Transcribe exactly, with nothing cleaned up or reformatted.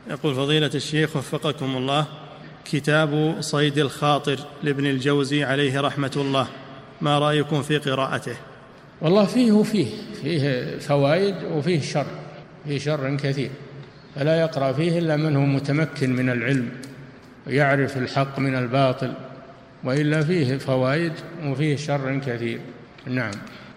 يقول فضيلة الشيخ وفقكم الله، كتاب صيد الخاطر لابن الجوزي عليه رحمة الله، ما رأيكم في قراءته؟ والله فيه وفيه فيه فوائد وفيه شر، فيه شر كثير، فلا يقرأ فيه إلا من هو متمكن من العلم ويعرف الحق من الباطل، وإلا فيه فوائد وفيه شر كثير. نعم.